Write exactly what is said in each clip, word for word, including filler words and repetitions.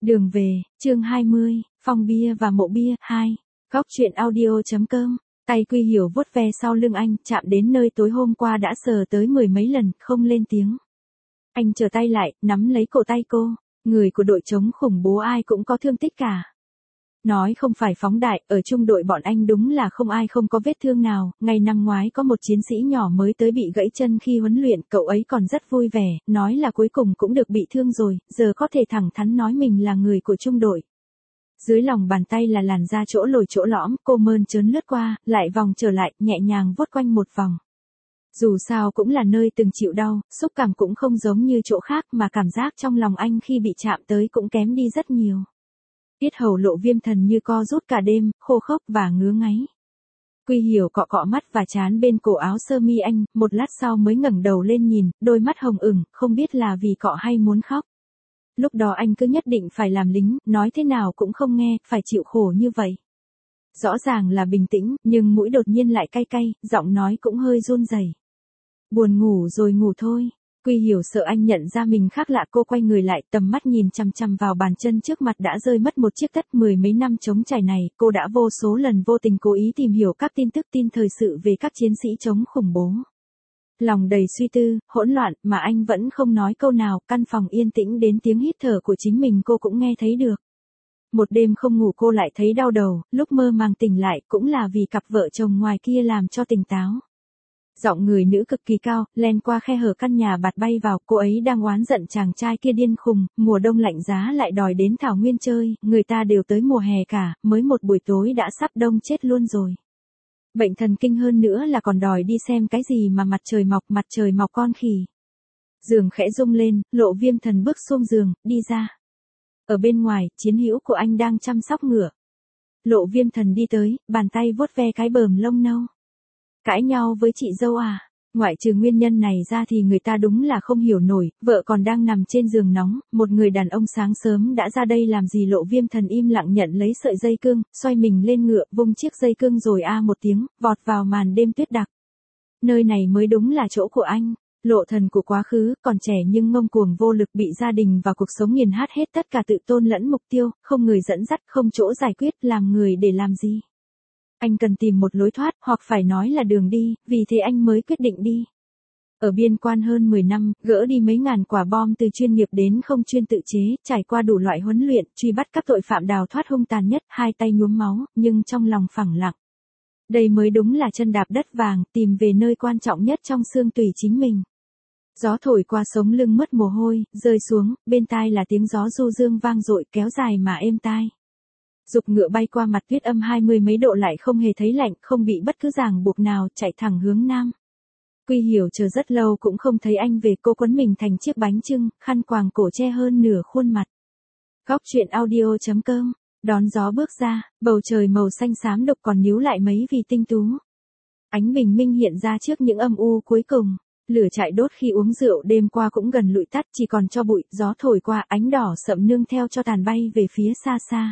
Đường về, chương hai mươi, Phong bia và mộ bia, hai. Góc truyện audio.com. Tay Quy Hiểu vuốt ve sau lưng anh, chạm đến nơi tối hôm qua đã sờ tới mười mấy lần, không lên tiếng. Anh trở tay lại, nắm lấy cổ tay cô. Người của đội chống khủng bố ai cũng có thương tích cả. Nói không phải phóng đại, ở trung đội bọn anh đúng là không ai không có vết thương nào. Ngày năm ngoái có một chiến sĩ nhỏ mới tới bị gãy chân khi huấn luyện, cậu ấy còn rất vui vẻ, nói là cuối cùng cũng được bị thương rồi, giờ có thể thẳng thắn nói mình là người của trung đội. Dưới lòng bàn tay là làn da chỗ lồi chỗ lõm, cô mơn trớn lướt qua, lại vòng trở lại, nhẹ nhàng vuốt quanh một vòng. Dù sao cũng là nơi từng chịu đau, xúc cảm cũng không giống như chỗ khác mà cảm giác trong lòng anh khi bị chạm tới cũng kém đi rất nhiều. Tiết hầu Lộ Viêm thần như co rút cả đêm, khô khốc và ngứa ngáy. Quy Hiểu cọ cọ mắt và trán bên cổ áo sơ mi anh, một lát sau mới ngẩng đầu lên nhìn, đôi mắt hồng ửng, không biết là vì cọ hay muốn khóc. Lúc đó anh cứ nhất định phải làm lính, nói thế nào cũng không nghe, phải chịu khổ như vậy. Rõ ràng là bình tĩnh, nhưng mũi đột nhiên lại cay cay, giọng nói cũng hơi run rẩy. Buồn ngủ rồi ngủ thôi. Quy Hiểu sợ anh nhận ra mình khác lạ, cô quay người lại, tầm mắt nhìn chằm chằm vào bàn chân trước mặt đã rơi mất một chiếc tất. Mười mấy năm chống trải này, cô đã vô số lần vô tình cố ý tìm hiểu các tin tức tin thời sự về các chiến sĩ chống khủng bố. Lòng đầy suy tư, hỗn loạn, mà anh vẫn không nói câu nào, căn phòng yên tĩnh đến tiếng hít thở của chính mình cô cũng nghe thấy được. Một đêm không ngủ cô lại thấy đau đầu, lúc mơ màng tỉnh lại cũng là vì cặp vợ chồng ngoài kia làm cho tỉnh táo. Giọng người nữ cực kỳ cao, len qua khe hở căn nhà bạt bay vào, cô ấy đang oán giận chàng trai kia điên khùng, mùa đông lạnh giá lại đòi đến Thảo Nguyên chơi, người ta đều tới mùa hè cả, mới một buổi tối đã sắp đông chết luôn rồi. Bệnh thần kinh hơn nữa là còn đòi đi xem cái gì mà mặt trời mọc, mặt trời mọc con khỉ. Giường khẽ rung lên, Lộ Viêm thần bước xuống giường, đi ra. Ở bên ngoài, chiến hữu của anh đang chăm sóc ngựa. Lộ Viêm thần đi tới, bàn tay vuốt ve cái bờm lông nâu. Cãi nhau với chị dâu à? Ngoại trừ nguyên nhân này ra thì người ta đúng là không hiểu nổi, vợ còn đang nằm trên giường nóng, một người đàn ông sáng sớm đã ra đây làm gì? Lộ Viêm thần im lặng nhận lấy sợi dây cương, xoay mình lên ngựa, vung chiếc dây cương rồi a một tiếng, vọt vào màn đêm tuyết đặc. Nơi này mới đúng là chỗ của anh. Lộ thần của quá khứ, còn trẻ nhưng ngông cuồng vô lực, bị gia đình và cuộc sống nghiền nát hết tất cả, tự tôn lẫn mục tiêu, không người dẫn dắt, không chỗ giải quyết, làm người để làm gì? Anh cần tìm một lối thoát, hoặc phải nói là đường đi, vì thế anh mới quyết định đi. Ở biên quan hơn mười năm, gỡ đi mấy ngàn quả bom từ chuyên nghiệp đến không chuyên tự chế, trải qua đủ loại huấn luyện, truy bắt các tội phạm đào thoát hung tàn nhất, hai tay nhuốm máu, nhưng trong lòng phẳng lặng. Đây mới đúng là chân đạp đất vàng, tìm về nơi quan trọng nhất trong xương tủy chính mình. Gió thổi qua sống lưng mất mồ hôi, rơi xuống, bên tai là tiếng gió du dương vang dội, kéo dài mà êm tai. Dục ngựa bay qua mặt tuyết âm hai mươi mấy độ lại không hề thấy lạnh, không bị bất cứ ràng buộc nào, chạy thẳng hướng nam. Quy Hiểu chờ rất lâu cũng không thấy anh về, cô quấn mình thành chiếc bánh chưng, khăn quàng cổ che hơn nửa khuôn mặt. Góc truyện audio.com. Đón gió bước ra, bầu trời màu xanh xám đục còn níu lại mấy vì tinh tú. Ánh bình minh hiện ra trước những âm u cuối cùng. Lửa chạy đốt khi uống rượu đêm qua cũng gần lụi tắt, chỉ còn cho bụi, gió thổi qua, ánh đỏ sậm nương theo cho tàn bay về phía xa xa.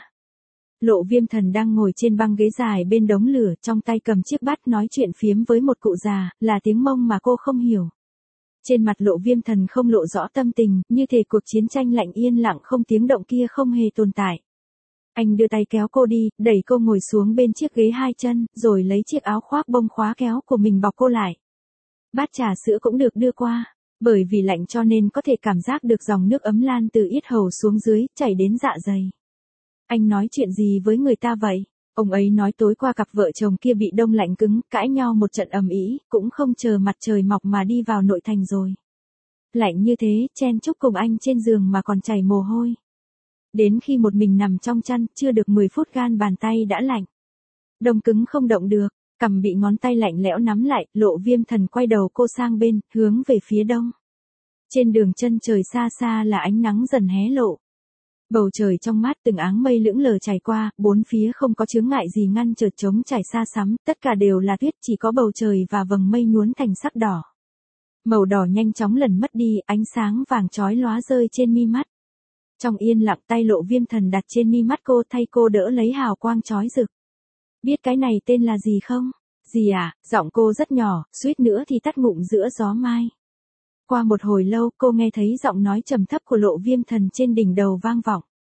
Lộ Viêm thần đang ngồi trên băng ghế dài bên đống lửa, trong tay cầm chiếc bát nói chuyện phiếm với một cụ già, là tiếng Mông mà cô không hiểu. Trên mặt Lộ Viêm thần không lộ rõ tâm tình, như thể cuộc chiến tranh lạnh yên lặng không tiếng động kia không hề tồn tại. Anh đưa tay kéo cô đi, đẩy cô ngồi xuống bên chiếc ghế hai chân, rồi lấy chiếc áo khoác bông khóa kéo của mình bọc cô lại. Bát trà sữa cũng được đưa qua, bởi vì lạnh cho nên có thể cảm giác được dòng nước ấm lan từ yết hầu xuống dưới, chảy đến dạ dày. Anh nói chuyện gì với người ta vậy? Ông ấy nói tối qua cặp vợ chồng kia bị đông lạnh cứng, cãi nhau một trận ầm ĩ, cũng không chờ mặt trời mọc mà đi vào nội thành rồi. Lạnh như thế, chen chúc cùng anh trên giường mà còn chảy mồ hôi. Đến khi một mình nằm trong chăn, chưa được mười phút gan bàn tay đã lạnh. Đông cứng không động được, cằm bị ngón tay lạnh lẽo nắm lại, Lộ Viêm thần quay đầu cô sang bên, hướng về phía đông. Trên đường chân trời xa xa là ánh nắng dần hé lộ. Bầu trời trong mát, từng áng mây lững lờ trải qua, bốn phía không có chướng ngại gì ngăn trở trống trải xa xắm, tất cả đều là tuyết, chỉ có bầu trời và vầng mây nhuốm thành sắc đỏ. Màu đỏ nhanh chóng lần mất đi, ánh sáng vàng chói lóa rơi trên mi mắt. Trong yên lặng, tay Lộ Viêm thần đặt trên mi mắt cô, thay cô đỡ lấy hào quang chói rực. Biết cái này tên là gì không? Gì à? Giọng cô rất nhỏ, suýt nữa thì tắt ngụm giữa gió mai. Qua một hồi lâu, cô nghe thấy giọng nói trầm thấp của Lộ Viêm thần trên đỉnh đầu vang vọng.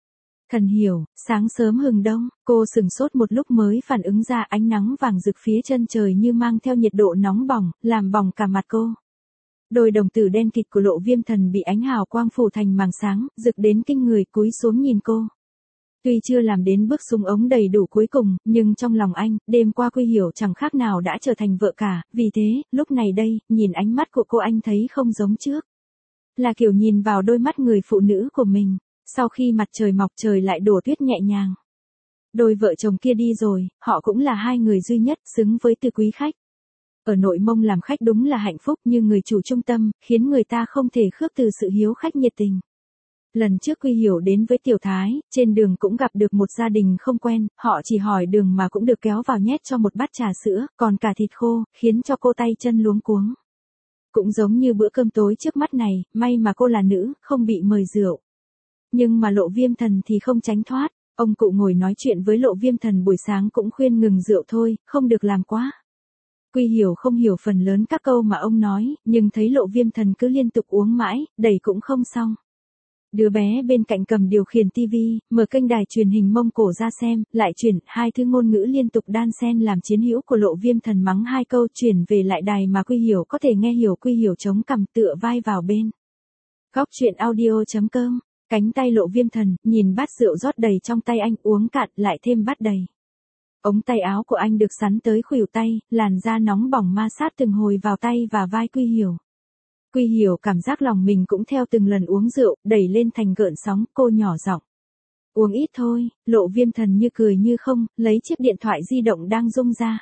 Thần hiểu, sáng sớm hừng đông, cô sừng sốt một lúc mới phản ứng ra ánh nắng vàng rực phía chân trời như mang theo nhiệt độ nóng bỏng, làm bỏng cả mặt cô. Đôi đồng tử đen kịt của Lộ Viêm Thần bị ánh hào quang phủ thành màng sáng, rực đến kinh người cúi xuống nhìn cô. Tuy chưa làm đến bước súng ống đầy đủ cuối cùng, nhưng trong lòng anh, đêm qua Quy Hiểu chẳng khác nào đã trở thành vợ cả, vì thế, lúc này đây, nhìn ánh mắt của cô anh thấy không giống trước. Là kiểu nhìn vào đôi mắt người phụ nữ của mình, sau khi mặt trời mọc trời lại đổ tuyết nhẹ nhàng. Đôi vợ chồng kia đi rồi, họ cũng là hai người duy nhất xứng với từ quý khách. Ở Nội Mông làm khách đúng là hạnh phúc như người chủ trung tâm, khiến người ta không thể khước từ sự hiếu khách nhiệt tình. Lần trước Quy Hiểu đến với Tiểu Thái, trên đường cũng gặp được một gia đình không quen, họ chỉ hỏi đường mà cũng được kéo vào nhét cho một bát trà sữa, còn cả thịt khô, khiến cho cô tay chân luống cuống. Cũng giống như bữa cơm tối trước mắt này, may mà cô là nữ, không bị mời rượu. Nhưng mà Lộ Viêm Thần thì không tránh thoát, ông cụ ngồi nói chuyện với Lộ Viêm Thần buổi sáng cũng khuyên ngừng rượu thôi, không được làm quá. Quy Hiểu không hiểu phần lớn các câu mà ông nói, nhưng thấy Lộ Viêm Thần cứ liên tục uống mãi, đẩy cũng không xong. Đứa bé bên cạnh cầm điều khiển tivi, mở kênh đài truyền hình Mông Cổ ra xem, lại chuyển, hai thứ ngôn ngữ liên tục đan xen làm chiến hữu của Lộ Viêm Thần mắng hai câu chuyển về lại đài mà Quy Hiểu có thể nghe hiểu. Quy Hiểu chống cằm tựa vai vào bên. Góc truyện audio chấm com, cánh tay Lộ Viêm Thần, nhìn bát rượu rót đầy trong tay anh uống cạn lại thêm bát đầy. Ống tay áo của anh được sắn tới khuỷu tay, làn da nóng bỏng ma sát từng hồi vào tay và vai Quy Hiểu. Quy Hiểu cảm giác lòng mình cũng theo từng lần uống rượu, đẩy lên thành gợn sóng, cô nhỏ giọng. Uống ít thôi, Lộ Viêm Thần như cười như không, lấy chiếc điện thoại di động đang rung ra.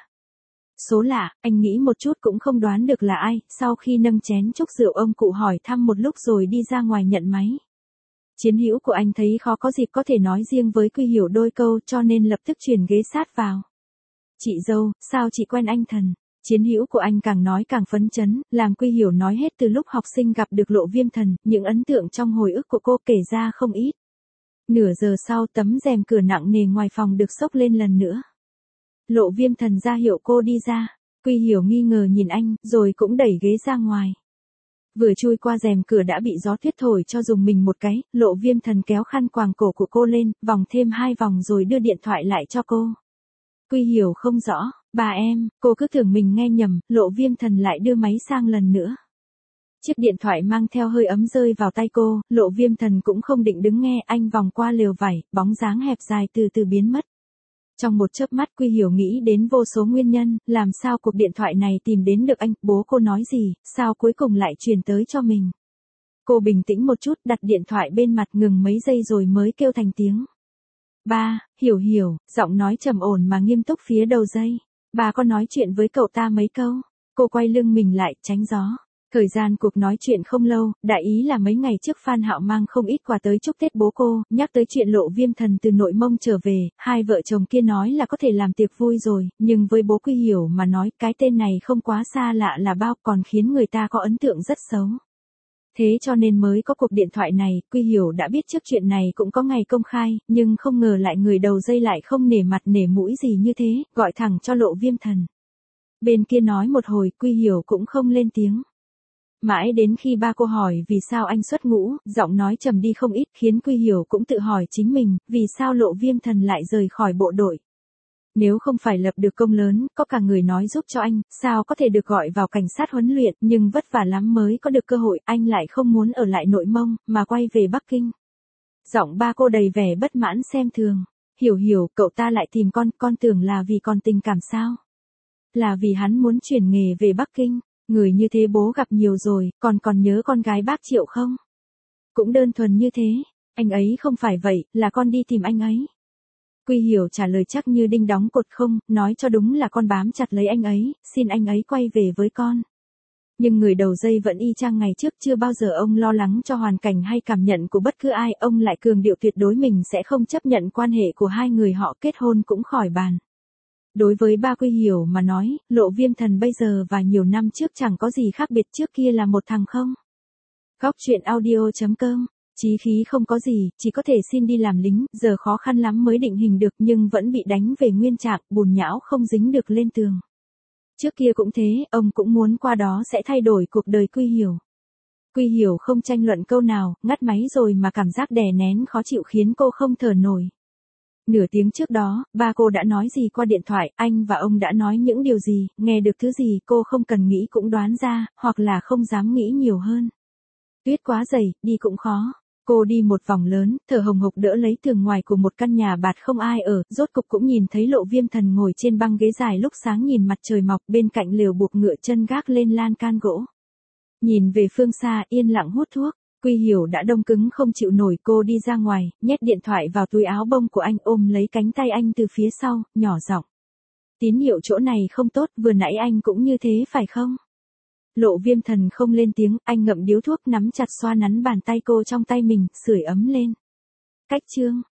Số lạ, anh nghĩ một chút cũng không đoán được là ai, sau khi nâng chén chúc rượu ông cụ hỏi thăm một lúc rồi đi ra ngoài nhận máy. Chiến hữu của anh thấy khó có dịp có thể nói riêng với Quy Hiểu đôi câu cho nên lập tức chuyển ghế sát vào. Chị dâu, sao chị quen anh Thần? Chiến hữu của anh càng nói càng phấn chấn, làm Quy Hiểu nói hết từ lúc học sinh gặp được Lộ Viêm Thần, những ấn tượng trong hồi ức của cô kể ra không ít. Nửa giờ sau tấm rèm cửa nặng nề ngoài phòng được xốc lên lần nữa. Lộ Viêm Thần ra hiệu cô đi ra, Quy Hiểu nghi ngờ nhìn anh, rồi cũng đẩy ghế ra ngoài. Vừa chui qua rèm cửa đã bị gió tuyết thổi cho dùng mình một cái, Lộ Viêm Thần kéo khăn quàng cổ của cô lên, vòng thêm hai vòng rồi đưa điện thoại lại cho cô. Quy Hiểu không rõ, bà em, cô cứ tưởng mình nghe nhầm, Lộ Viêm Thần lại đưa máy sang lần nữa. Chiếc điện thoại mang theo hơi ấm rơi vào tay cô, Lộ Viêm Thần cũng không định đứng nghe, anh vòng qua lều vải, bóng dáng hẹp dài từ từ biến mất. Trong một chớp mắt Quy Hiểu nghĩ đến vô số nguyên nhân, làm sao cuộc điện thoại này tìm đến được anh, bố cô nói gì, sao cuối cùng lại truyền tới cho mình. Cô bình tĩnh một chút, đặt điện thoại bên mặt ngừng mấy giây rồi mới kêu thành tiếng. Ba, Hiểu Hiểu, giọng nói trầm ổn mà nghiêm túc phía đầu dây. Bà có nói chuyện với cậu ta mấy câu. Cô quay lưng mình lại, tránh gió. Thời gian cuộc nói chuyện không lâu, đại ý là mấy ngày trước Phan Hạo mang không ít quà tới chúc Tết bố cô, nhắc tới chuyện Lộ Viêm Thần từ Nội Mông trở về, hai vợ chồng kia nói là có thể làm tiệc vui rồi, nhưng với bố Quy Hiểu mà nói cái tên này không quá xa lạ là bao, còn khiến người ta có ấn tượng rất xấu. Thế cho nên mới có cuộc điện thoại này, Quy Hiểu đã biết trước chuyện này cũng có ngày công khai, nhưng không ngờ lại người đầu dây lại không nể mặt nể mũi gì như thế, gọi thẳng cho Lộ Viêm Thần. Bên kia nói một hồi, Quy Hiểu cũng không lên tiếng. Mãi đến khi ba cô hỏi vì sao anh xuất ngũ, giọng nói trầm đi không ít, khiến Quy Hiểu cũng tự hỏi chính mình, vì sao Lộ Viêm Thần lại rời khỏi bộ đội. Nếu không phải lập được công lớn, có cả người nói giúp cho anh, sao có thể được gọi vào cảnh sát huấn luyện, nhưng vất vả lắm mới có được cơ hội, anh lại không muốn ở lại Nội Mông, mà quay về Bắc Kinh. Giọng ba cô đầy vẻ bất mãn xem thường. Hiểu Hiểu, cậu ta lại tìm con, con tưởng là vì còn tình cảm sao? Là vì hắn muốn chuyển nghề về Bắc Kinh. Người như thế bố gặp nhiều rồi, còn còn nhớ con gái bác Triệu không? Cũng đơn thuần như thế, anh ấy không phải vậy, là con đi tìm anh ấy. Quy Hiểu trả lời chắc như đinh đóng cột không, nói cho đúng là con bám chặt lấy anh ấy, xin anh ấy quay về với con. Nhưng người đầu dây vẫn y chang ngày trước, chưa bao giờ ông lo lắng cho hoàn cảnh hay cảm nhận của bất cứ ai, ông lại cường điệu tuyệt đối mình sẽ không chấp nhận quan hệ của hai người họ, kết hôn cũng khỏi bàn. Đối với ba Quy Hiểu mà nói, Lộ Viêm Thần bây giờ và nhiều năm trước chẳng có gì khác biệt, trước kia là một thằng không. Góc truyện audio chấm com, chí khí không có gì, chỉ có thể xin đi làm lính, giờ khó khăn lắm mới định hình được nhưng vẫn bị đánh về nguyên trạng, bùn nhão không dính được lên tường. Trước kia cũng thế, ông cũng muốn qua đó sẽ thay đổi cuộc đời Quy Hiểu. Quy Hiểu không tranh luận câu nào, ngắt máy rồi mà cảm giác đè nén khó chịu khiến cô không thở nổi. Nửa tiếng trước đó, ba cô đã nói gì qua điện thoại, anh và ông đã nói những điều gì, nghe được thứ gì cô không cần nghĩ cũng đoán ra, hoặc là không dám nghĩ nhiều hơn. Tuyết quá dày, đi cũng khó. Cô đi một vòng lớn, thở hồng hộc đỡ lấy tường ngoài của một căn nhà bạt không ai ở, rốt cục cũng nhìn thấy Lộ Viêm Thần ngồi trên băng ghế dài lúc sáng nhìn mặt trời mọc bên cạnh lều buộc ngựa chân gác lên lan can gỗ. Nhìn về phương xa yên lặng hút thuốc, Quy Hiểu đã đông cứng không chịu nổi, cô đi ra ngoài, nhét điện thoại vào túi áo bông của anh ôm lấy cánh tay anh từ phía sau, nhỏ giọng. Tín hiệu chỗ này không tốt, vừa nãy anh cũng như thế phải không? Lộ Viêm Thần không lên tiếng, anh ngậm điếu thuốc nắm chặt xoa nắn bàn tay cô trong tay mình, sưởi ấm lên. Cách chương.